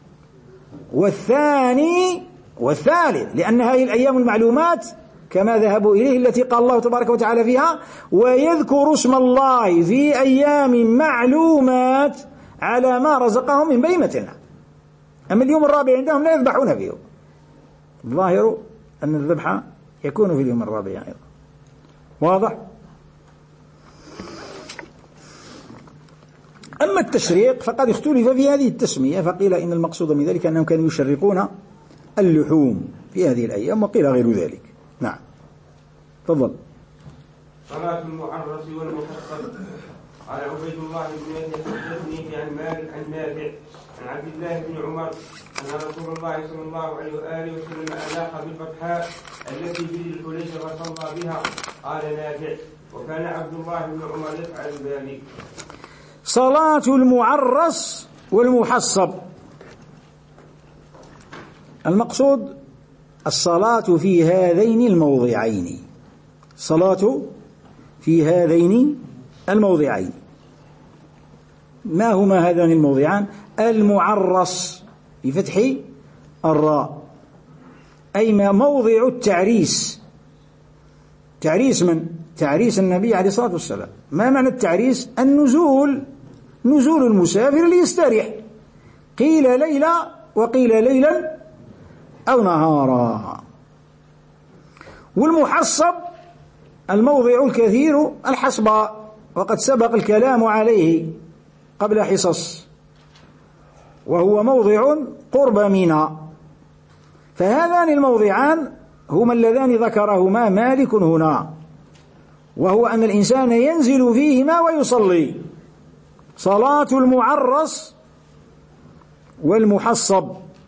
والثاني والثالث، لأن هذه الأيام المعلومات كما ذهبوا إليه التي قال الله تبارك وتعالى فيها: ويذكر اسم الله في أيام معلومات على ما رزقهم من بهيمة الأنعام. أما اليوم الرابع عندهم لا يذبحون فيه. الظاهر أن الذبح يكون في اليوم الرابع أيضا. واضح؟ أما التشريق فقد اختلف في هذه التسمية، فقيل إن المقصود من ذلك أنهم كانوا يشرقون اللحوم في هذه الأيام، وقيل غير ذلك. نعم. تفضل. صلاة المعرس والمحصل. قال عبيد الله بن يحيى حدثني عن مالك عن نافع عن عبد الله بن عمر أن رسول الله صلى الله عليه وآله وسلم ألاق بالبطحاء التي في الحليفة فصلى بها. قال نافع: وكان عبد الله بن عمر يفعل ذلك. صلاة المعرس والمحصب، المقصود الصلاة في هذين الموضعين، الصلاة في هذين الموضعين. ما هما هذان الموضعان؟ المعرس بفتح الراء، أي ما موضع التعريس. تعريس من؟ تعريس النبي عليه الصلاة والسلام. ما معنى التعريس؟ النزول، نزول المسافر ليستريح، قيل ليلة وقيل ليلا أو نهارا. والمحصب الموضع الكثير الحصباء، وقد سبق الكلام عليه قبل حصص، وهو موضع قرب منى. فهذان الموضعان هما اللذان ذكرهما مالك هنا، وهو أن الإنسان ينزل فيهما ويصلي. صلاة المعرس والمحصب.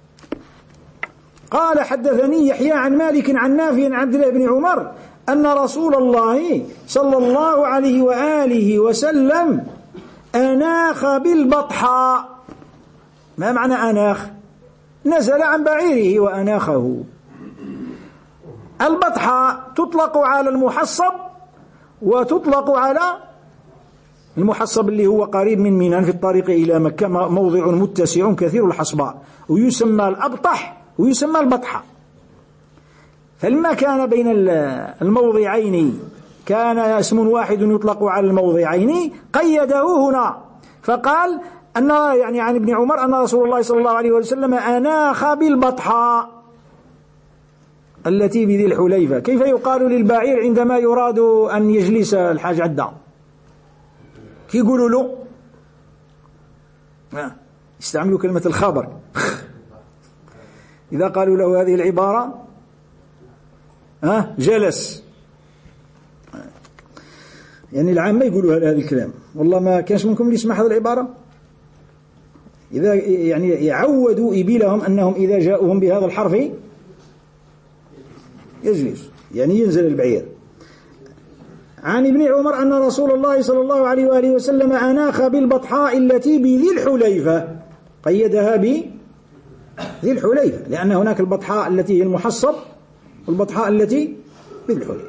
قال حدثني يحيى عن مالك عن نافع عن عبد الله بن عمر أن رسول الله صلى الله عليه وآله وسلم أناخ بالبطحاء. ما معنى أناخ؟ نزل عن بعيره وأناخه. البطحاء تطلق على المحصب وتطلق على المحصب اللي هو قريب من منى في الطريق إلى مكة، موضع متسع كثير الحصباء، ويسمى الأبطح ويسمى البطحة. فلما كان بين الموضعين كان اسم واحد يطلق على الموضعين، قيده هنا فقال أن يعني عن ابن عمر أن رسول الله صلى الله عليه وسلم أناخ بالبطحاء التي بذي الحليفة. كيف يقال للبعير عندما يراد أن يجلس الحاج عدة؟ كي يقولوا له؟ يستعملوا كلمة الخبر. إذا قالوا له هذه العبارة ها جلس، يعني العامة يقولوا هذا الكلام. والله ما كانش منكم اللي يسمع هذه العبارة. إذا يعني يعودوا إبلهم أنهم إذا جاءوهم بهذا الحرف يجلس، يعني ينزل البعير. عن ابن عمر أن رسول الله صلى الله عليه وآله وسلم أناخ بالبطحاء التي بذي الحليفة، قيدها بذي الحليفة لأن هناك البطحاء التي هي المحصب والبطحاء التي بذي الحليفة،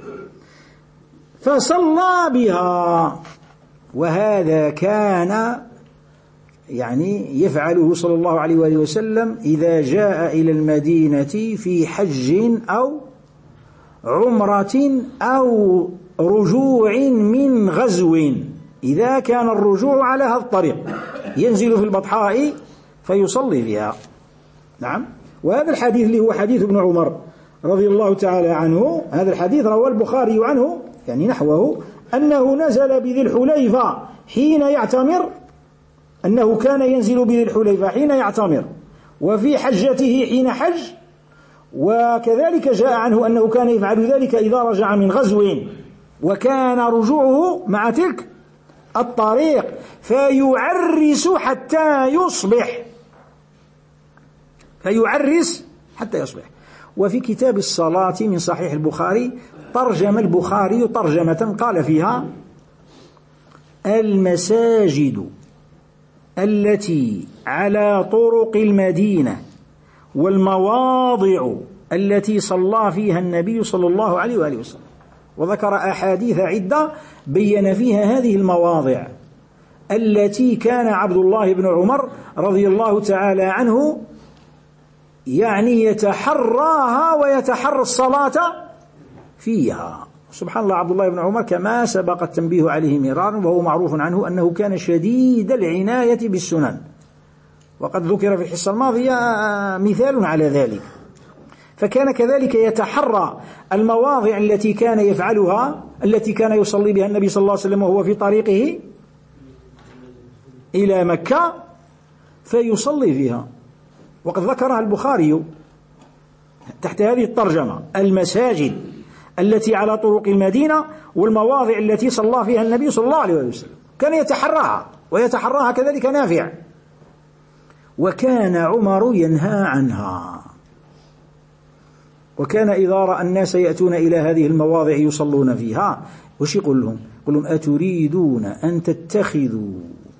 فصلى بها. وهذا كان يعني يفعله صلى الله عليه وآله وسلم إذا جاء إلى المدينة في حج أو عمرة أو رجوع من غزو. إذا كان الرجوع على هذا الطريق ينزل في البطحاء فيصلي بها. نعم. وهذا الحديث اللي هو حديث ابن عمر رضي الله تعالى عنه، هذا الحديث رواه البخاري عنه يعني نحوه، أنه نزل بذي الحليفة حين يعتمر، أنه كان ينزل بذي الحليفة حين يعتمر، وفي حجته حين حج، وكذلك جاء عنه أنه كان يفعل ذلك إذا رجع من غزو، وكان رجوعه مع تلك الطريق فيعرس حتى يصبح، فيعرس حتى يصبح. وفي كتاب الصلاة من صحيح البخاري ترجم البخاري ترجمة قال فيها: المساجد التي على طرق المدينة والمواضع التي صلى فيها النبي صلى الله عليه وآله وسلم. وذكر أحاديث عدة بين فيها هذه المواضع التي كان عبد الله بن عمر رضي الله تعالى عنه يعني يتحراها ويتحرى الصلاة فيها. سبحان الله، عبد الله بن عمر كما سبق التنبيه عليه مرارا، وهو معروف عنه أنه كان شديد العناية بالسنن، وقد ذكر في الحصة الماضية مثال على ذلك. فكان كذلك يتحرى المواضع التي كان يفعلها، التي كان يصلي بها النبي صلى الله عليه وسلم وهو في طريقه إلى مكة فيصلي فيها. وقد ذكرها البخاري تحت هذه الترجمة: المساجد التي على طرق المدينة والمواضع التي صلى فيها النبي صلى الله عليه وسلم، كان يتحراها ويتحراها كذلك نافع. وكان عمر ينهى عنها، وكان إذا رأى الناس يأتون إلى هذه المواضع يصلون فيها وش يقول لهم؟ يقول لهم أتريدون أن تتخذوا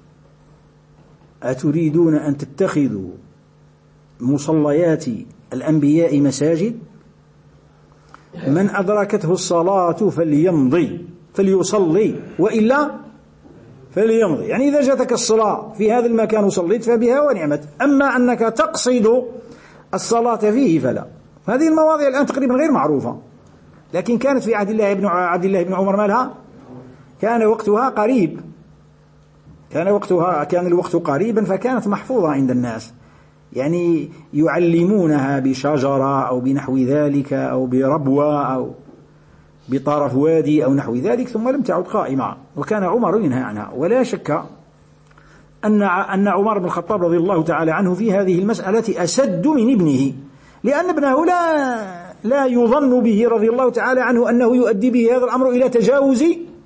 أتريدون أن تتخذوا مصليات الأنبياء مساجد؟ من أدركته الصلاة فليمضي فليصلي وإلا فليمضي. يعني إذا جاتك الصلاة في هذا المكان وصليت فبها ونعمت، أما أنك تقصد الصلاة فيه فلا. هذه المواضع الآن تقريبا غير معروفة، لكن كانت في عهد الله بن عبد الله بن عمر مالها كان وقتها قريب، كان وقتها كان الوقت قريبا فكانت محفوظة عند الناس، يعني يعلمونها بشجرة أو بنحو ذلك أو بربوة أو بطرف وادي أو نحو ذلك، ثم لم تعد قائمة، وكان عمر ينهى عنها. ولا شك أن أن عمر بن الخطاب رضي الله تعالى عنه في هذه المسألة أسد من ابنه، لأن ابنه لا لا يظن به رضي الله تعالى عنه أنه يؤدي به هذا الأمر إلى تجاوز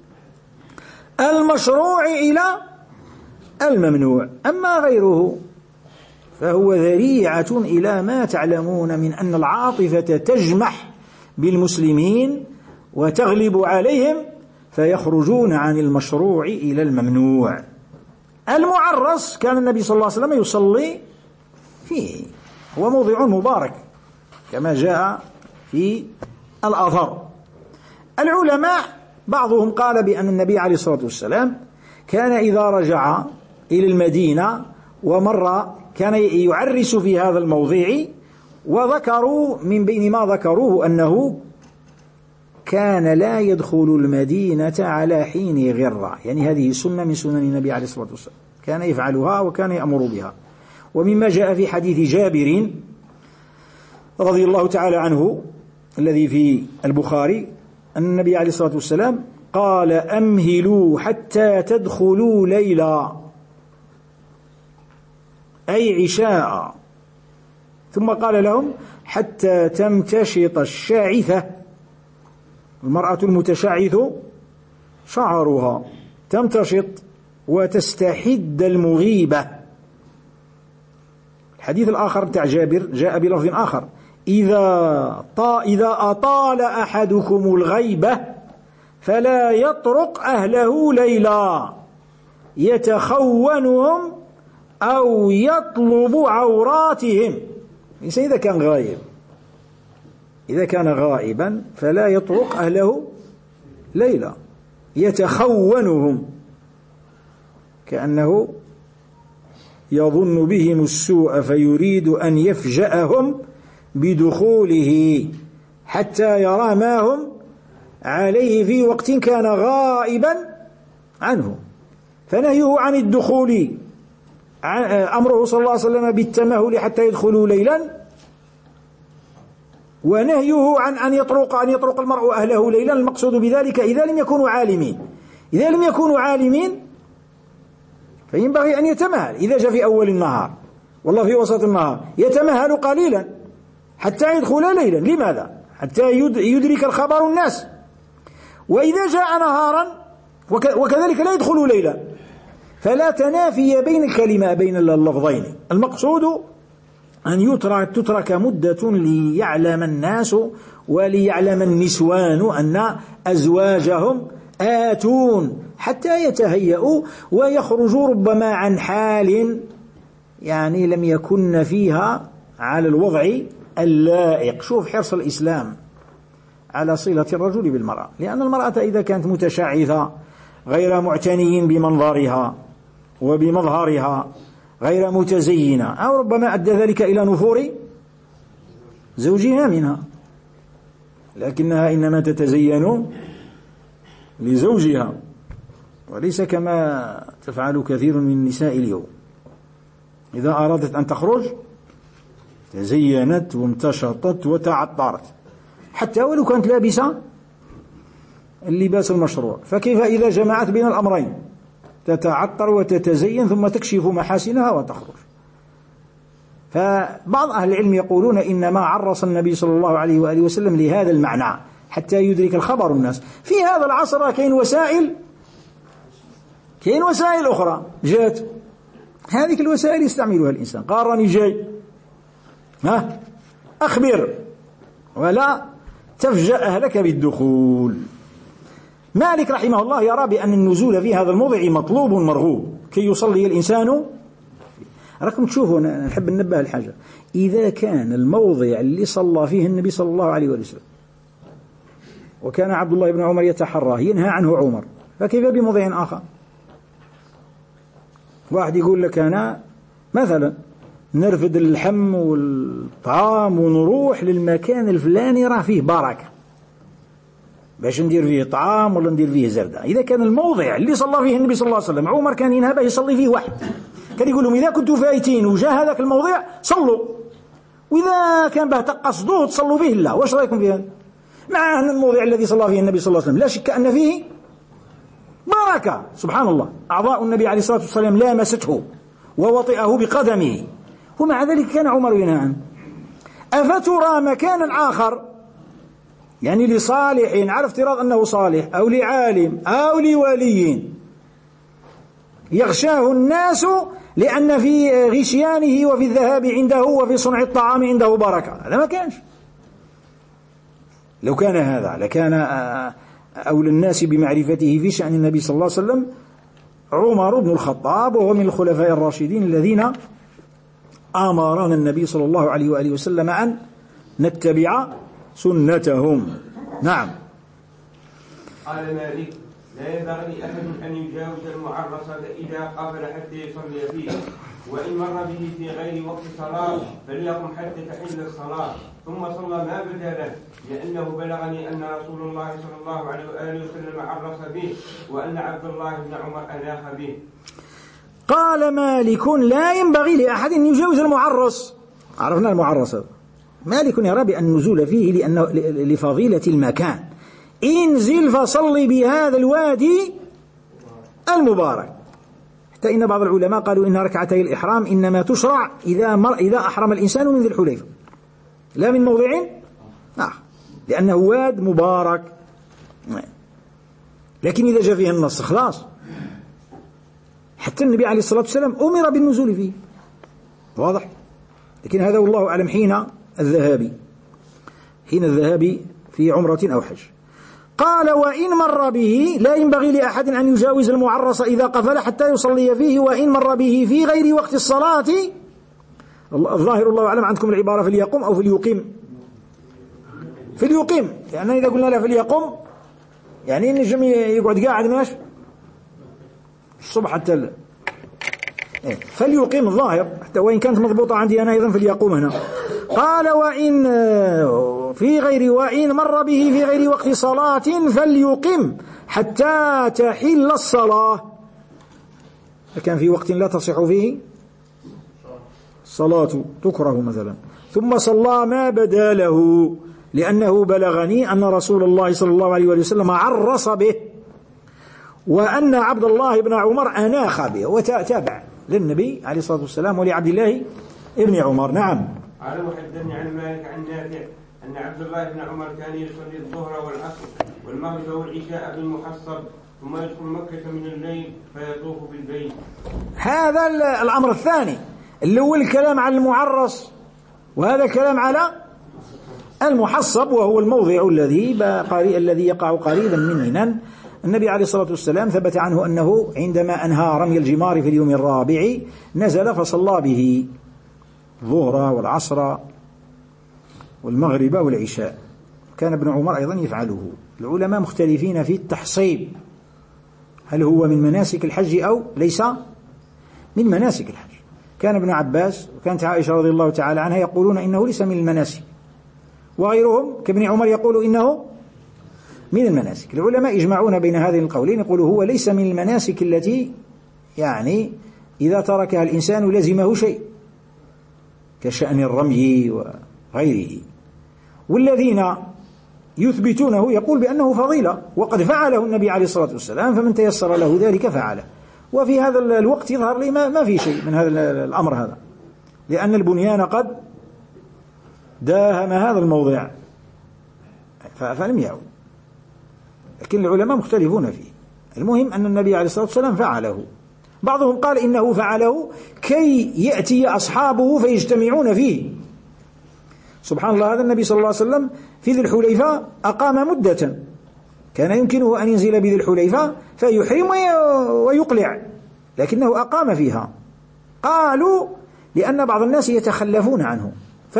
المشروع إلى الممنوع. أما غيره فهو ذريعة إلى ما تعلمون من أن العاطفة تجمح بالمسلمين وتغلب عليهم فيخرجون عن المشروع إلى الممنوع. المعرس كان النبي صلى الله عليه وسلم يصلي فيه، هو موضع مبارك كما جاء في الآثار. العلماء بعضهم قال بأن النبي عليه الصلاة والسلام كان إذا رجع إلى المدينة ومر كان يعرس في هذا الموضع، وذكروا من بين ما ذكروه أنه كان لا يدخل المدينة على حين غرة، يعني هذه سنة من سنن النبي عليه الصلاة والسلام كان يفعلها وكان يأمر بها. ومما جاء في حديث جابر رضي الله تعالى عنه الذي في البخاري أن النبي عليه الصلاة والسلام قال أمهلوا حتى تدخلوا ليلا، أي عشاء، ثم قال لهم حتى تمتشط الشاعثة، المرأة المتشعث شعرها تمتشط وتستحد المغيبة. الحديث الآخر بتاع جابر جاء بلفظ آخر إذا, إذا أطال أحدكم الغيبة فلا يطرق أهله ليلا يتخونهم أو يطلب عوراتهم. إذا كان غائب إذا كان غائبا فلا يطرق أهله ليلا يتخونهم، كأنه يظن بهم السوء فيريد أن يفجأهم بدخوله حتى يرى ما هم عليه في وقت كان غائبا عنه. فنهيه عن الدخول أمره صلى الله عليه وسلم بالتمهل حتى يدخلوا ليلا، ونهيه عن أن يطرق أن يطرق المرء أهله ليلا. المقصود بذلك إذا لم يكونوا عالمين، إذا لم يكونوا عالمين فينبغي أن يتمهل. إذا جاء في أول النهار والله في وسط النهار يتمهل قليلا حتى يدخل ليلا. لماذا؟ حتى يدرك الخبر الناس. وإذا جاء نهارا وكذلك لا يدخل ليلا، فلا تنافي بين الكلمة بين اللفظين. المقصود أن يترك تترك مدة ليعلم الناس وليعلم النسوان أن أزواجهم آتون حتى يتهيئوا ويخرجوا ربما عن حال يعني لم يكن فيها على الوضع اللائق. شوف حرص الإسلام على صلة الرجل بالمرأة، لأن المرأة إذا كانت متشعثة غير معتني بمنظرها وبمظهرها غير متزينة، أو ربما أدى ذلك إلى نفور زوجها منها، لكنها إنما تتزين لزوجها وليس كما تفعل كثير من النساء اليوم. إذا أرادت أن تخرج تزينت وامتشطت وتعطرت حتى ولو كانت لابسة اللباس المشروع. فكيف إذا جمعت بين الأمرين، تتعطر وتتزين ثم تكشف محاسنها وتخرج؟ فبعض أهل العلم يقولون إنما عرس النبي صلى الله عليه وآله وسلم لهذا المعنى، حتى يدرك الخبر الناس. في هذا العصر كاين وسائل كاين وسائل أخرى جات، هذه الوسائل يستعملها الإنسان. قال راني جاي، ها أخبر ولا تفجأ أهلك بالدخول. مالك رحمه الله يرى بأن النزول في هذا الموضع مطلوب مرغوب كي يصلي الإنسان. راكم تشوفوا، أنا نحب ننبه الحاجة، إذا كان الموضع اللي صلى فيه النبي صلى الله عليه وسلم وكان عبد الله بن عمر يتحراه ينهى عنه عمر، فكيف بموضع آخر؟ واحد يقول لك أنا مثلا نرفد اللحم والطعام ونروح للمكان الفلاني راه فيه بركة باش ندير فيه طعام ولا ندير فيه زردة. إذا كان الموضع اللي صلى فيه النبي صلى الله عليه وسلم عمر كان ينهى به يصلي فيه واحد، كان يقول لهم إذا كنتوا فايتين وجاء هذاك الموضع صلوا، وإذا كان به تقصدوه تصلوا به لا. واش رأيكم في هذا؟ مع أن الموضع الذي صلى فيه النبي صلى الله عليه وسلم لا شك أن فيه بركة، سبحان الله، أعضاء النبي عليه الصلاة والسلام لامسته ووطئه بقدمه، ومع ذلك كان عمر ينهى عنه. أفترى مكانا آخر يعني لصالح على افتراض أنه صالح أو لعالم أو لولي يغشاه الناس لأن في غشيانه وفي الذهاب عنده وفي صنع الطعام عنده بركة؟ هذا ما كانش. لو كان هذا لكان أولى الناس بمعرفته في شأن النبي صلى الله عليه وسلم عمر بن الخطاب، وهو من الخلفاء الراشدين الذين أمرنا النبي صلى الله عليه وآله وسلم أن نتبع سنتهم. نعم. قال مالك لا ينبغي لأحد أن يجاوز المعرس إذا قابل حتى يصلي فيه، وإن مر به في غير وقت صلاة فليقم حتى تحل الصلاة ثم صلى ما بدا له، لأنه بلغني أن رسول الله صلى الله عليه وآله وسلم عرس به وأن عبد الله بن عمر أناخ به. قال مالك لا ينبغي لأحد أن يجاوز المعرس. عرفنا المعرس، مالك يرى بأن النزول فيه لأنه لفضيلة المكان. انزل فصلي بهذا الوادي المبارك. حتى إن بعض العلماء قالوا إن ركعتي الإحرام إنما تشرع إذا مر إذا أحرم الإنسان من ذي الحليفة لا من موضع آه. لأنه واد مبارك. لكن إذا جاء فيه النص خلاص، حتى النبي عليه الصلاة والسلام أمر بالنزول فيه، واضح. لكن هذا والله أعلم حين الذهاب حين الذهاب في عمرة أو حج. قال وإن مر به لا ينبغي لأحد أن يجاوز المعرس إذا قفل حتى يصلي فيه، وإن مر به في غير وقت الصلاة. الظاهر الله أعلم عندكم العبارة فليقم أو فليقيم. فليقيم يعني إذا قلنا له فليقم يعني النجم يقعد قاعد ماشي الصبح حتى إيه. فليقيم الظاهر حتى وإن كانت مضبوطة عندي أنا أيضا فليقوم هنا. قال وإن في غير وإن مر به في غير وقت صلاة فليقم حتى تحل الصلاة. كان في وقت لا تصح فيه الصلاة تكره مثلا، ثم صلى ما بدا له لأنه بلغني أن رسول الله صلى الله عليه وسلم عرس به وأن عبد الله بن عمر أناخ به، وتابع للنبي عليه الصلاة والسلام ولعبد الله ابن عمر. نعم. قال وحدثني عن مالك عن نافع أن عبد الله بن عمر كان يصلي الظهر والعصر والمغرب والعشاء بالمحصب ثم يدخل مكة من الليل فيطوف بالبيت. هذا الأمر الثاني. الأول الكلام على المعرس، وهذا الكلام على المحصب، وهو الموضع الذي الذي يقع قريبا من منى. النبي عليه الصلاة والسلام ثبت عنه أنه عندما أنهى رمي الجمار في اليوم الرابع نزل فصلى به الظهر والعصر والمغرب والعشاء. كان ابن عمر أيضا يفعله. العلماء مختلفين في التحصيب، هل هو من مناسك الحج أو ليس من مناسك الحج. كان ابن عباس وكانت عائشة رضي الله تعالى عنها يقولون إنه ليس من المناسك، وغيرهم كابن عمر يقول إنه من المناسك. العلماء يجمعون بين هذين القولين، يقولوا هو ليس من المناسك التي يعني إذا تركها الإنسان لزمه شيء كشأن الرمي وغيره، والذين يثبتونه يقول بأنه فضيلة وقد فعله النبي عليه الصلاة والسلام، فمن تيسر له ذلك فعله. وفي هذا الوقت يظهر لي ما في شيء من هذا الأمر هذا، لأن البنيان قد داهم هذا الموضع، فلم يعود. لكن العلماء مختلفون فيه. المهم أن النبي عليه الصلاة والسلام فعله. بعضهم قال إنه فعله كي يأتي أصحابه فيجتمعون فيه. سبحان الله، هذا النبي صلى الله عليه وسلم في ذي الحليفة أقام مدة، كان يمكنه أن ينزل بذي الحليفة فيحرم ويقلع، لكنه أقام فيها. قالوا لأن بعض الناس يتخلفون عنه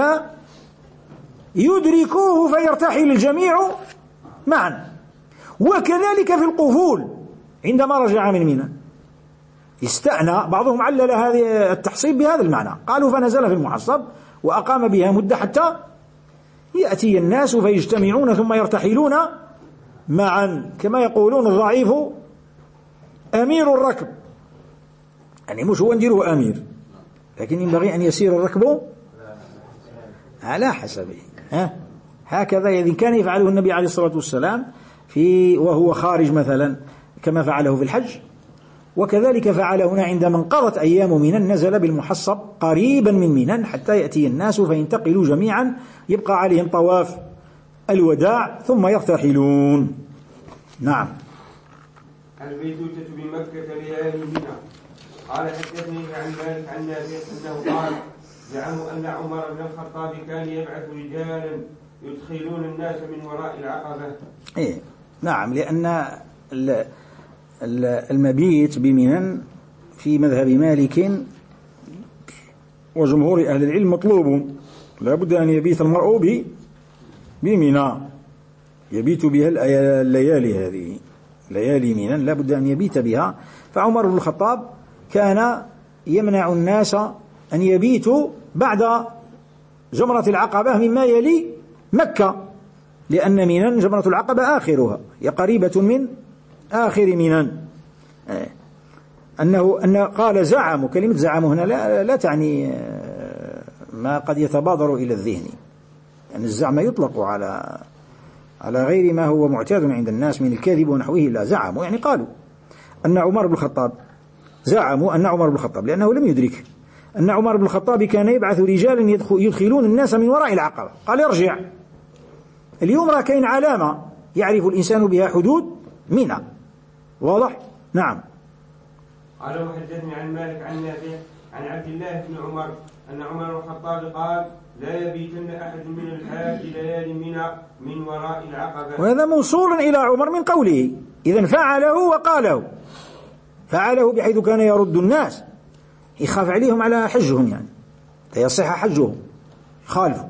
فيدركوه فيرتحل الجميع معا. وكذلك في القفول عندما رجع من منى استأنى. بعضهم علل هذه التحصيب بهذا المعنى، قالوا فنزل في المحصب وأقام بها مدة حتى يأتي الناس فيجتمعون ثم يرتحلون معا، كما يقولون الضعيف أمير الركب، يعني مش هو نديره أمير، لكن ينبغي أن يسير الركب على حسبه. ها هكذا إذن كان يفعله النبي عليه الصلاة والسلام في وهو خارج مثلا كما فعله في الحج، وكذلك فعل هنا عندما انقضت أيام منى نزل بالمحصب قريبا من منى حتى يأتي الناس فينتقلوا جميعا، يبقى عليهم طواف الوداع ثم يرتحلون. نعم. البيتوتة بمكة ليالي منى. قال حدثني عن مالك عن نافع أنه قال زعموا أن عمر بن الخطاب كان يبعث رجالا يدخلون الناس من وراء العقبة. إيه نعم، لأن المبيت بمنى في مذهب مالك وجمهور أهل العلم مطلوب، لا بد أن يبيت المرء بمنى، يبيت بها الليالي، هذه ليالي منى لا بد أن يبيت بها. فعمر بن الخطاب كان يمنع الناس أن يبيتوا بعد جمرة العقبة مما يلي مكة، لأن منى جمرة العقبة آخرها، هي قريبة من آخر منى. أنه أن قال زعموا، كلمة زعموا هنا لا, لا تعني ما قد يتبادر إلى الذهن، يعني الزعم يطلق على على غير ما هو معتاد عند الناس من الكذب ونحوه. لا، زعموا يعني قالوا أن عمر بن الخطاب، زعموا أن عمر بن الخطاب لأنه لم يدرك أن عمر بن الخطاب كان يبعث رجالا يدخلون الناس من وراء العقبة. قال ارجع، اليوم راه كاين علامة يعرف الإنسان بها حدود منى، واضح؟ نعم. قال وحدثني عن مالك عن نافع عن عبد الله بن عمر أن عمر بن الخطاب قال لا يبيتن أحد من الحاج ليالي منى من وراء العقبة. وهذا موصول إلى عمر من قوله، إذن فعله وقاله، فعله بحيث كان يرد الناس، يخاف عليهم على حجهم، يعني يصح حجهم، خالفوا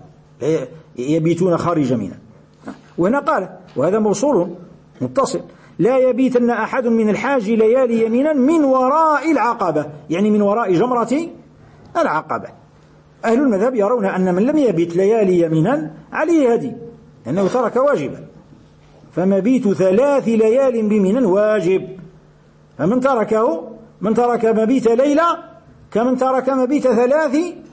يبيتون خارج منى. وهنا قال، وهذا موصول متصل، لا يبيتن أحد من الحاج ليالي يمينا من وراء العقبة، يعني من وراء جمرة العقبة. أهل المذهب يرون أن من لم يبيت ليالي يمينا عليه هدي، لأنه ترك واجبا، فمبيت ثلاث ليال بمنى واجب، فمن تركه من ترك مبيت ليلة كمن ترك مبيت ثلاث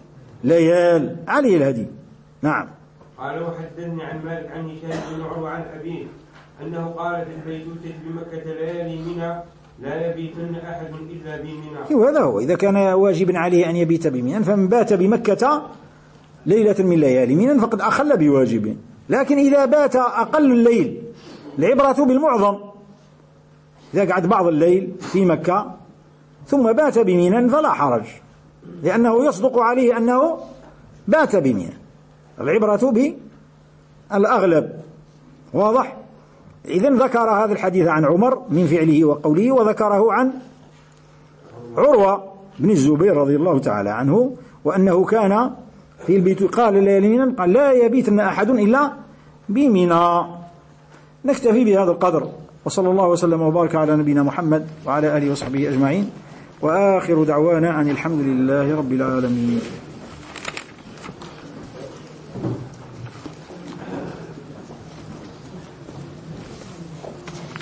ليال عليه الهدي. نعم. قال وحدثني عن مالك عن هشام بن عروة عن أبيه أنه قال في البيتوتة بمكة ليالي منى لا يبيتن أحد إلا بمنى. وهذا هو، إذا كان واجبا عليه أن يبيت بمنى، فمن بات بمكة ليلة من ليالي منى فقد أخل بواجب. لكن إذا بات أقل الليل، العبرة بالمعظم، إذا قعد بعض الليل في مكة ثم بات بمنى فلا حرج، لأنه يصدق عليه أنه بات بمنى، العبرة بالأغلب، واضح؟ إذن ذكر هذا الحديث عن عمر من فعله وقوله، وذكره عن عروة بن الزبير رضي الله تعالى عنه، وأنه كان في البيت قال ليالي منى قال لا يبيتن أحد إلا بمنى. نكتفي بهذا القدر، وصلى الله وسلم وبارك على نبينا محمد وعلى آله وصحبه أجمعين، وآخر دعوانا أن الحمد لله رب العالمين.